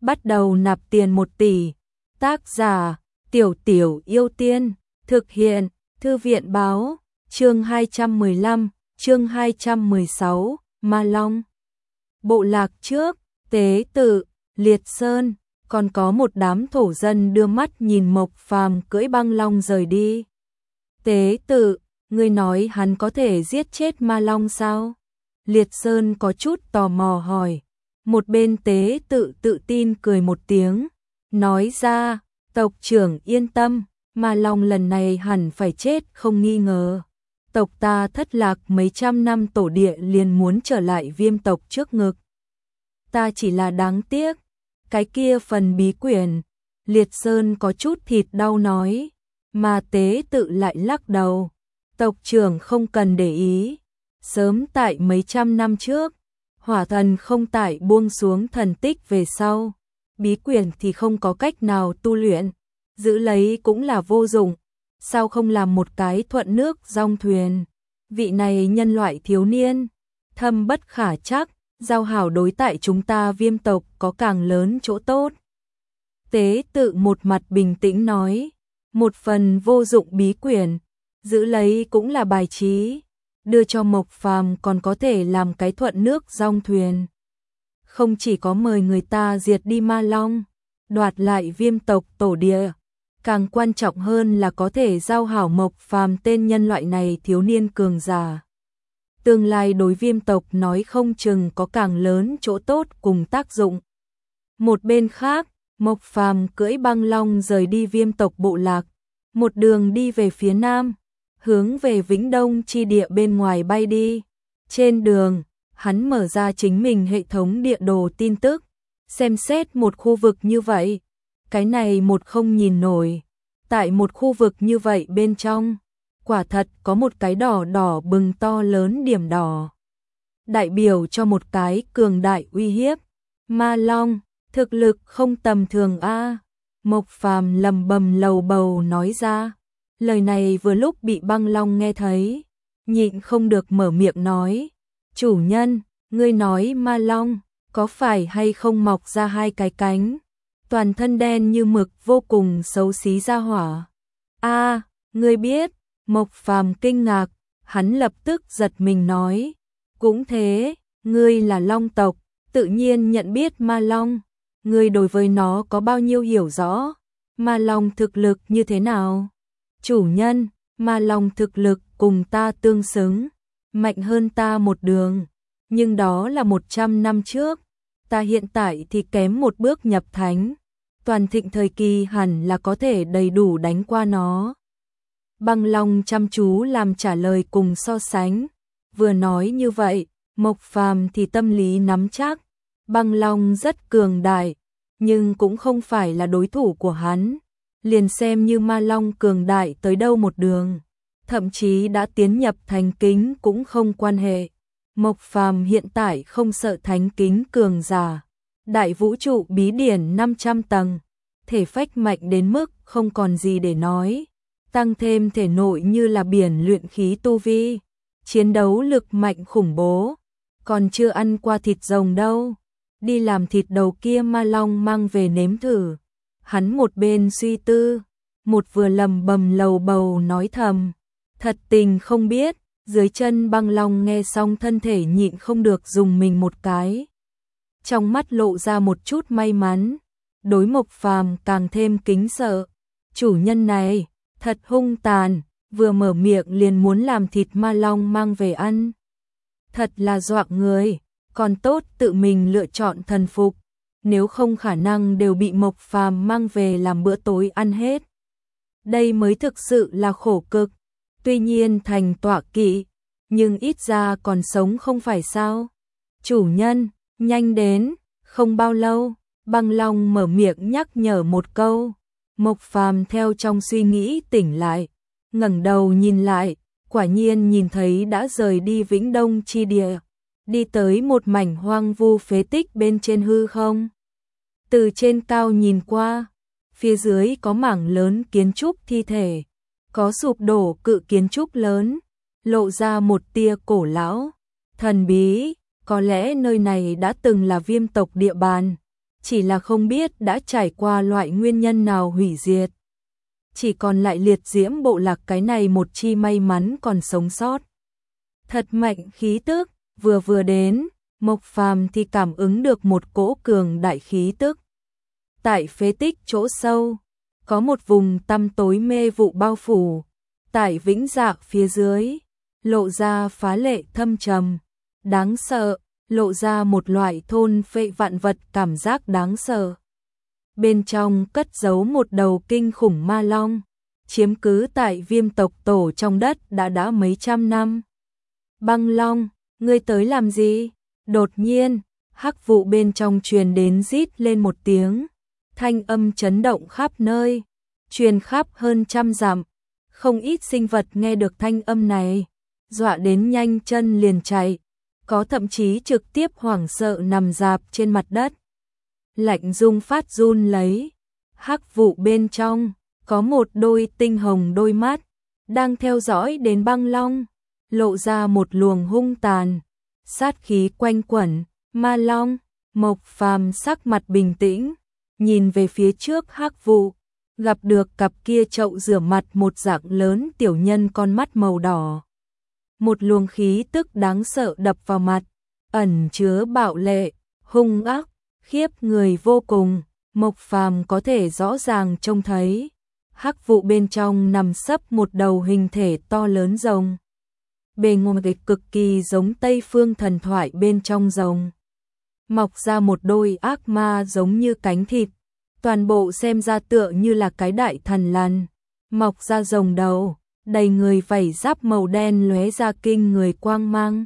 bắt đầu nạp tiền 1 tỷ. Tác giả Tiểu Tiểu Yêu Tiên. Thực hiện Thư viện Báo. Chương 215, chương 216, Ma Long. Bộ lạc trước, tế tự, Liệt Sơn, còn có một đám thổ dân đưa mắt nhìn Mộc Phàm cưỡi băng long rời đi. Tế tự, ngươi nói hắn có thể giết chết Ma Long sao? Liệt Sơn có chút tò mò hỏi. Một bên tế tự tự tin cười một tiếng, nói ra, tộc trưởng yên tâm, Ma Long lần này hẳn phải chết không nghi ngờ. Tộc ta thất lạc mấy trăm năm tổ địa liền muốn trở lại Viêm tộc trước ngực. Ta chỉ là đáng tiếc, cái kia phần bí quyển. Liệt Sơn có chút thịt đau nói, mà tế tự lại lắc đầu. Tộc trưởng không cần để ý, sớm tại mấy trăm năm trước, hỏa thần không tại buông xuống thần tích về sau, bí quyển thì không có cách nào tu luyện, giữ lấy cũng là vô dụng, sao không làm một cái thuận nước dong thuyền. Vị này nhân loại thiếu niên, thâm bất khả trắc, giao hảo đối tại chúng ta Viêm tộc có càng lớn chỗ tốt. Tế tự một mặt bình tĩnh nói, một phần vô dụng bí quyển, giữ lấy cũng là bài trí, đưa cho Mộc Phàm còn có thể làm cái thuận nước dong thuyền. Không chỉ có mời người ta diệt đi Ma Long, đoạt lại Viêm tộc tổ địa, càng quan trọng hơn là có thể giao hảo Mộc Phàm tên nhân loại này thiếu niên cường giả. Tương lai đối Viêm tộc nói không chừng có càng lớn chỗ tốt cùng tác dụng. Một bên khác, Mộc Phàm cưỡi băng long rời đi Viêm tộc bộ lạc, một đường đi về phía nam, hướng về Vĩnh Đông chi địa bên ngoài bay đi. Trên đường, hắn mở ra chính mình hệ thống địa đồ tin tức, xem xét một khu vực như vậy, cái này một không nhìn nổi. Tại một khu vực như vậy bên trong, quả thật có một cái đỏ đỏ bừng to lớn điểm đỏ, đại biểu cho một cái cường đại uy hiếp. Ma Long, thực lực không tầm thường a. Mộc Phàm lầm bầm lầu bầu nói ra. Lời này vừa lúc bị băng long nghe thấy, nhịn không được mở miệng nói, chủ nhân, ngươi nói Ma Long, có phải hay không mọc ra 2 cái cánh, toàn thân đen như mực vô cùng xấu xí ra hỏa. A, ngươi biết, Mộc Phàm kinh ngạc, hắn lập tức giật mình nói, cũng thế, ngươi là Long tộc, tự nhiên nhận biết Ma Long, ngươi đối với nó có bao nhiêu hiểu rõ, Ma Long thực lực như thế nào? Chủ nhân, Ma Long thực lực cùng ta tương xứng, mạnh hơn ta một đường, nhưng đó là 100 năm trước, ta hiện tại thì kém một bước nhập thánh, toàn thịnh thời kỳ hẳn là có thể đầy đủ đánh qua nó. Băng Long chăm chú làm trả lời cùng so sánh, vừa nói như vậy, Mộc Phàm thì tâm lý nắm chắc, Băng Long rất cường đại, nhưng cũng không phải là đối thủ của hắn. Liền xem như Ma Long cường đại tới đâu một đường, thậm chí đã tiến nhập thánh kính cũng không quan hệ. Mộc Phàm hiện tại không sợ thánh kính cường giả, đại vũ trụ bí điển 500 tầng, thể phách mạnh đến mức không còn gì để nói, tăng thêm thể nội như là biển luyện khí tu vi, chiến đấu lực mạnh khủng bố, còn chưa ăn qua thịt rồng đâu, đi làm thịt đầu kia Ma Long mang về nếm thử. Hắn một bên suy tư, một vừa lầm bầm lầu bầu nói thầm, thật tình không biết. Dưới chân băng long nghe xong thân thể nhịn không được dùng mình một cái, trong mắt lộ ra một chút may mắn, đối Mộc Phàm càng thêm kính sợ. Chủ nhân này thật hung tàn, vừa mở miệng liền muốn làm thịt Ma Long mang về ăn, thật là dọa người, còn tốt tự mình lựa chọn thần phục, nếu không khả năng đều bị Mộc Phàm mang về làm bữa tối ăn hết. Đây mới thực sự là khổ cực, tuy nhiên thành tọa kỵ, nhưng ít ra còn sống không phải sao. Chủ nhân, nhanh đến, không bao lâu, băng long mở miệng nhắc nhở một câu. Mộc Phàm theo trong suy nghĩ tỉnh lại, ngẩng đầu nhìn lại, quả nhiên nhìn thấy đã rời đi Vĩnh Đông chi địa, đi tới một mảnh hoang vu phế tích bên trên hư không. Từ trên cao nhìn qua, phía dưới có mảng lớn kiến trúc thi thể, có sụp đổ cự kiến trúc lớn, lộ ra một tia cổ lão, thần bí, có lẽ nơi này đã từng là Viêm tộc địa bàn. chỉ là không biết đã trải qua loại nguyên nhân nào hủy diệt. Chỉ còn lại liệt diễm bộ lạc cái này một chi may mắn còn sống sót. Thật mạnh khí tức, vừa đến, Mộc Phàm thì cảm ứng được một cỗ cường đại khí tức. Tại phế tích chỗ sâu, có một vùng tăm tối mê vụ bao phủ, tại vĩnh dạ phía dưới, lộ ra phá lệ thâm trầm, đáng sợ, lộ ra một loại thôn phệ vạn vật cảm giác đáng sợ. Bên trong cất giấu một đầu kinh khủng ma long, chiếm cứ tại Viêm tộc tổ trong đất đã mấy trăm năm. Băng Long, ngươi tới làm gì? Đột nhiên, hắc vụ bên trong truyền đến rít lên một tiếng, thanh âm chấn động khắp nơi, truyền khắp hơn trăm dặm. Không ít sinh vật nghe được thanh âm này, dọa đến nhanh chân liền chạy, có thậm chí trực tiếp hoảng sợ nằm rạp trên mặt đất. Lạnh rung phát run lấy, hắc vụ bên trong có một đôi tinh hồng đôi mắt đang theo dõi đến Băng Long, lộ ra một luồng hung tàn, sát khí quanh quẩn. Ma Long, Mộc Phàm sắc mặt bình tĩnh, nhìn về phía trước hắc vụ, gặp được cặp kia chậu rửa mặt một dạng lớn tiểu nhân con mắt màu đỏ. Một luồng khí tức đáng sợ đập vào mặt, ẩn chứa bạo lệ, hung ác, khiếp người vô cùng. Mộc Phàm có thể rõ ràng trông thấy, hắc vụ bên trong nằm sấp một đầu hình thể to lớn rồng. Bề ngoài cực kỳ giống Tây phương thần thoại bên trong rồng. Mọc ra một đôi ác ma giống như cánh thịt, toàn bộ xem ra tựa như là cái đại thần lằn. Mọc ra rồng đầu, đầy người vảy giáp màu đen lóe ra kinh người quang mang.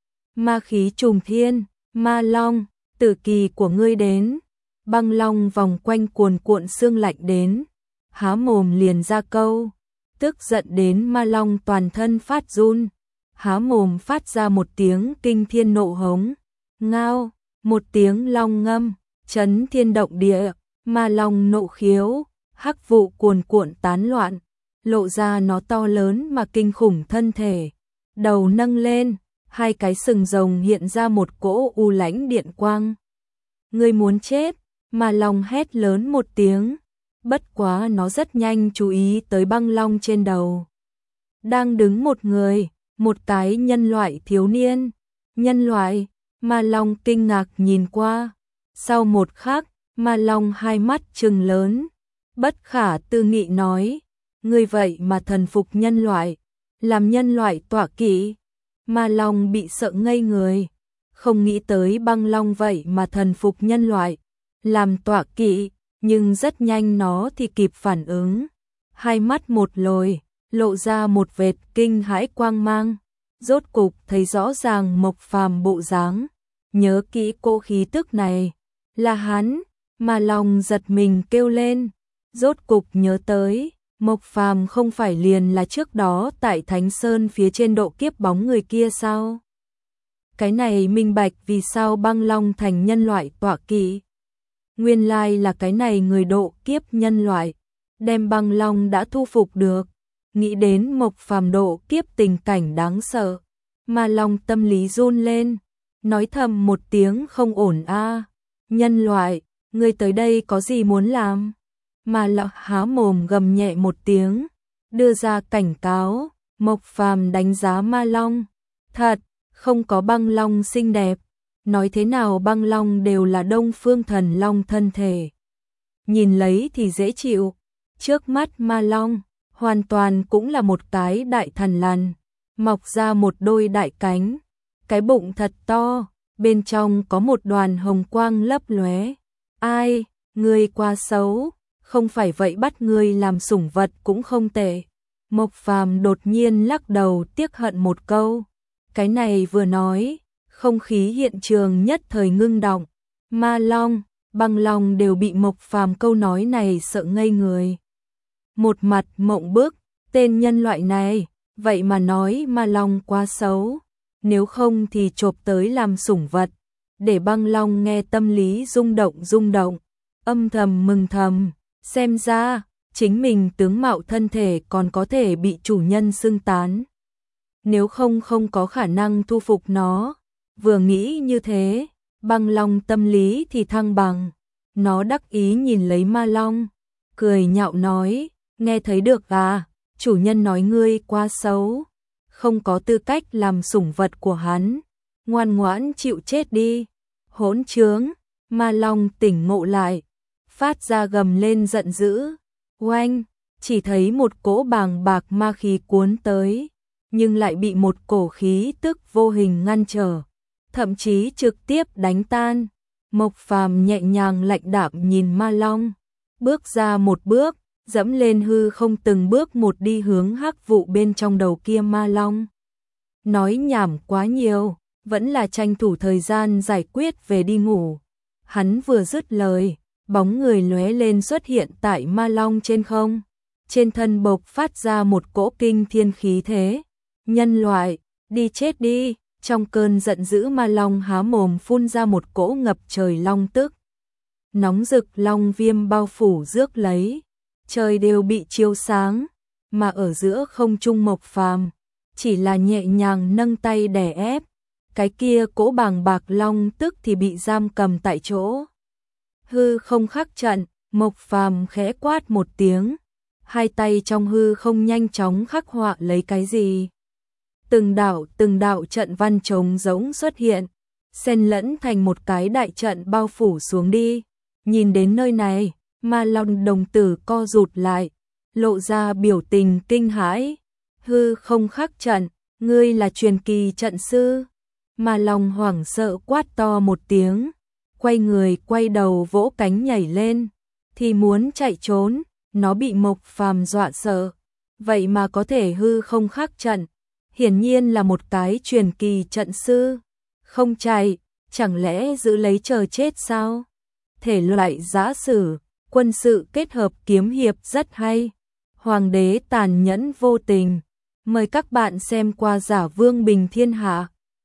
Ma khí trùng thiên, Ma Long, tử kỳ của ngươi đến. Băng Long vòng quanh cuồn cuộn sương lạnh đến, há mồm liền ra câu, tức giận đến Ma Long toàn thân phát run, há mồm phát ra một tiếng kinh thiên nộ hống, ngao, một tiếng long ngâm, chấn thiên động địa. Ma Long nộ khiếu, hắc vụ cuồn cuộn tán loạn, lộ ra nó to lớn mà kinh khủng thân thể, đầu nâng lên, hai cái sừng rồng hiện ra một cỗ u lãnh điện quang. Ngươi muốn chết? Ma Long hét lớn một tiếng, bất quá nó rất nhanh chú ý tới Băng Long trên đầu. Đang đứng một người, một cái nhân loại thiếu niên. Nhân loại? Ma Long kinh ngạc nhìn qua. Sau một khắc, Ma Long hai mắt trừng lớn, bất khả tư nghị nói, ngươi vậy mà thần phục nhân loại, làm nhân loại tọa kỵ. Ma Long bị sợ ngây người, không nghĩ tới Băng Long vậy mà thần phục nhân loại, làm tọa kỵ, nhưng rất nhanh nó thì kịp phản ứng. Hai mắt một lồi, lộ ra một vệt kinh hãi quang mang, rốt cục thấy rõ ràng Mộc Phàm bộ dáng, nhớ kỹ cỗ khí tức này, là hắn. Ma Long giật mình kêu lên, rốt cục nhớ tới, Mộc Phàm không phải liền là trước đó tại Thánh Sơn phía trên độ kiếp bóng người kia sao? Cái này minh bạch vì sao Băng Long thành nhân loại tọa kỵ. Nguyên lai là cái này người độ kiếp nhân loại, đem Băng Long đã thu phục được. Nghĩ đến Mộc Phàm độ kiếp tình cảnh đáng sợ, Ma Long tâm lý run lên, nói thầm một tiếng không ổn a. Nhân loại, ngươi tới đây có gì muốn làm? Ma Long há mồm gầm nhẹ một tiếng, đưa ra cảnh cáo. Mộc Phàm đánh giá Ma Long, thật, không có Băng Long xinh đẹp. Nói thế nào Băng Long đều là Đông Phương Thần Long thân thể, nhìn lấy thì dễ chịu. Trước mắt Ma Long hoàn toàn cũng là một cái đại thần lằn, mọc ra một đôi đại cánh, cái bụng thật to, bên trong có một đoàn hồng quang lấp lóe. Ai, ngươi quá xấu, không phải vậy bắt ngươi làm sủng vật cũng không tệ. Mộc Phàm đột nhiên lắc đầu tiếc hận một câu, cái này vừa nói, không khí hiện trường nhất thời ngưng động. Ma Long, Băng Long đều bị Mộc Phàm câu nói này sợ ngây người. Một mặt mộng bức, tên nhân loại này, vậy mà nói Ma Long quá xấu, nếu không thì chộp tới làm sủng vật. Để Băng Long nghe tâm lý rung động, âm thầm mừng thầm, xem ra, chính mình tướng mạo thân thể còn có thể bị chủ nhân xưng tán. Nếu không có khả năng thu phục nó. Vừa nghĩ như thế, Băng Long tâm lý thì thăng bằng, Nó đắc ý nhìn lấy ma long, cười nhạo nói, nghe thấy được à, chủ nhân nói ngươi quá xấu, không có tư cách làm sủng vật của hắn, ngoan ngoãn chịu chết đi. Hỗn trướng, ma long tỉnh ngộ lại, phát ra gầm lên giận dữ, oanh, chỉ thấy một cỗ bàng bạc ma khí cuốn tới, nhưng lại bị một cổ khí tức vô hình ngăn trở, thậm chí trực tiếp đánh tan. Mộc Phàm nhẹ nhàng lạnh đạm nhìn ma long, bước ra một bước, dẫm lên hư không từng bước một đi hướng hắc vụ bên trong đầu kia ma long. Nói nhảm quá nhiều, vẫn là tranh thủ thời gian giải quyết về đi ngủ. Hắn vừa dứt lời, bóng người lóe lên xuất hiện tại ma long trên không. Trên thân bộc phát ra một cỗ kinh thiên khí thế. Nhân loại, đi chết đi. Trong cơn giận dữ ma long há mồm phun ra một cỗ ngập trời long tức. Nóng rực long viêm bao phủ rước lấy. Trời đều bị chiếu sáng, mà ở giữa không trung Mộc Phàm chỉ là nhẹ nhàng nâng tay đè ép. Cái kia cỗ bàng bạc long tức thì bị giam cầm tại chỗ. Hư không khắc trận, Mộc Phàm khẽ quát một tiếng, hai tay trong hư không nhanh chóng khắc họa lấy cái gì. Từng đạo trận văn trống rỗng xuất hiện, xen lẫn thành một cái đại trận bao phủ xuống đi. Nhìn đến nơi này, ma long đồng tử co rụt lại, lộ ra biểu tình kinh hãi. Hư không khắc trận, ngươi là truyền kỳ trận sư. Ma long hoảng sợ quát to một tiếng, quay người quay đầu vỗ cánh nhảy lên, thì muốn chạy trốn, nó bị Mộc Phàm dọa sợ, vậy mà có thể hư không khắc trận, hiển nhiên là một cái truyền kỳ trận sư, không chạy, chẳng lẽ giữ lấy chờ chết sao? Thể loại giã sử, quân sự kết hợp kiếm hiệp rất hay, hoàng đế tàn nhẫn vô tình, mời các bạn xem qua Giả Vương Bình Thiên Hạ.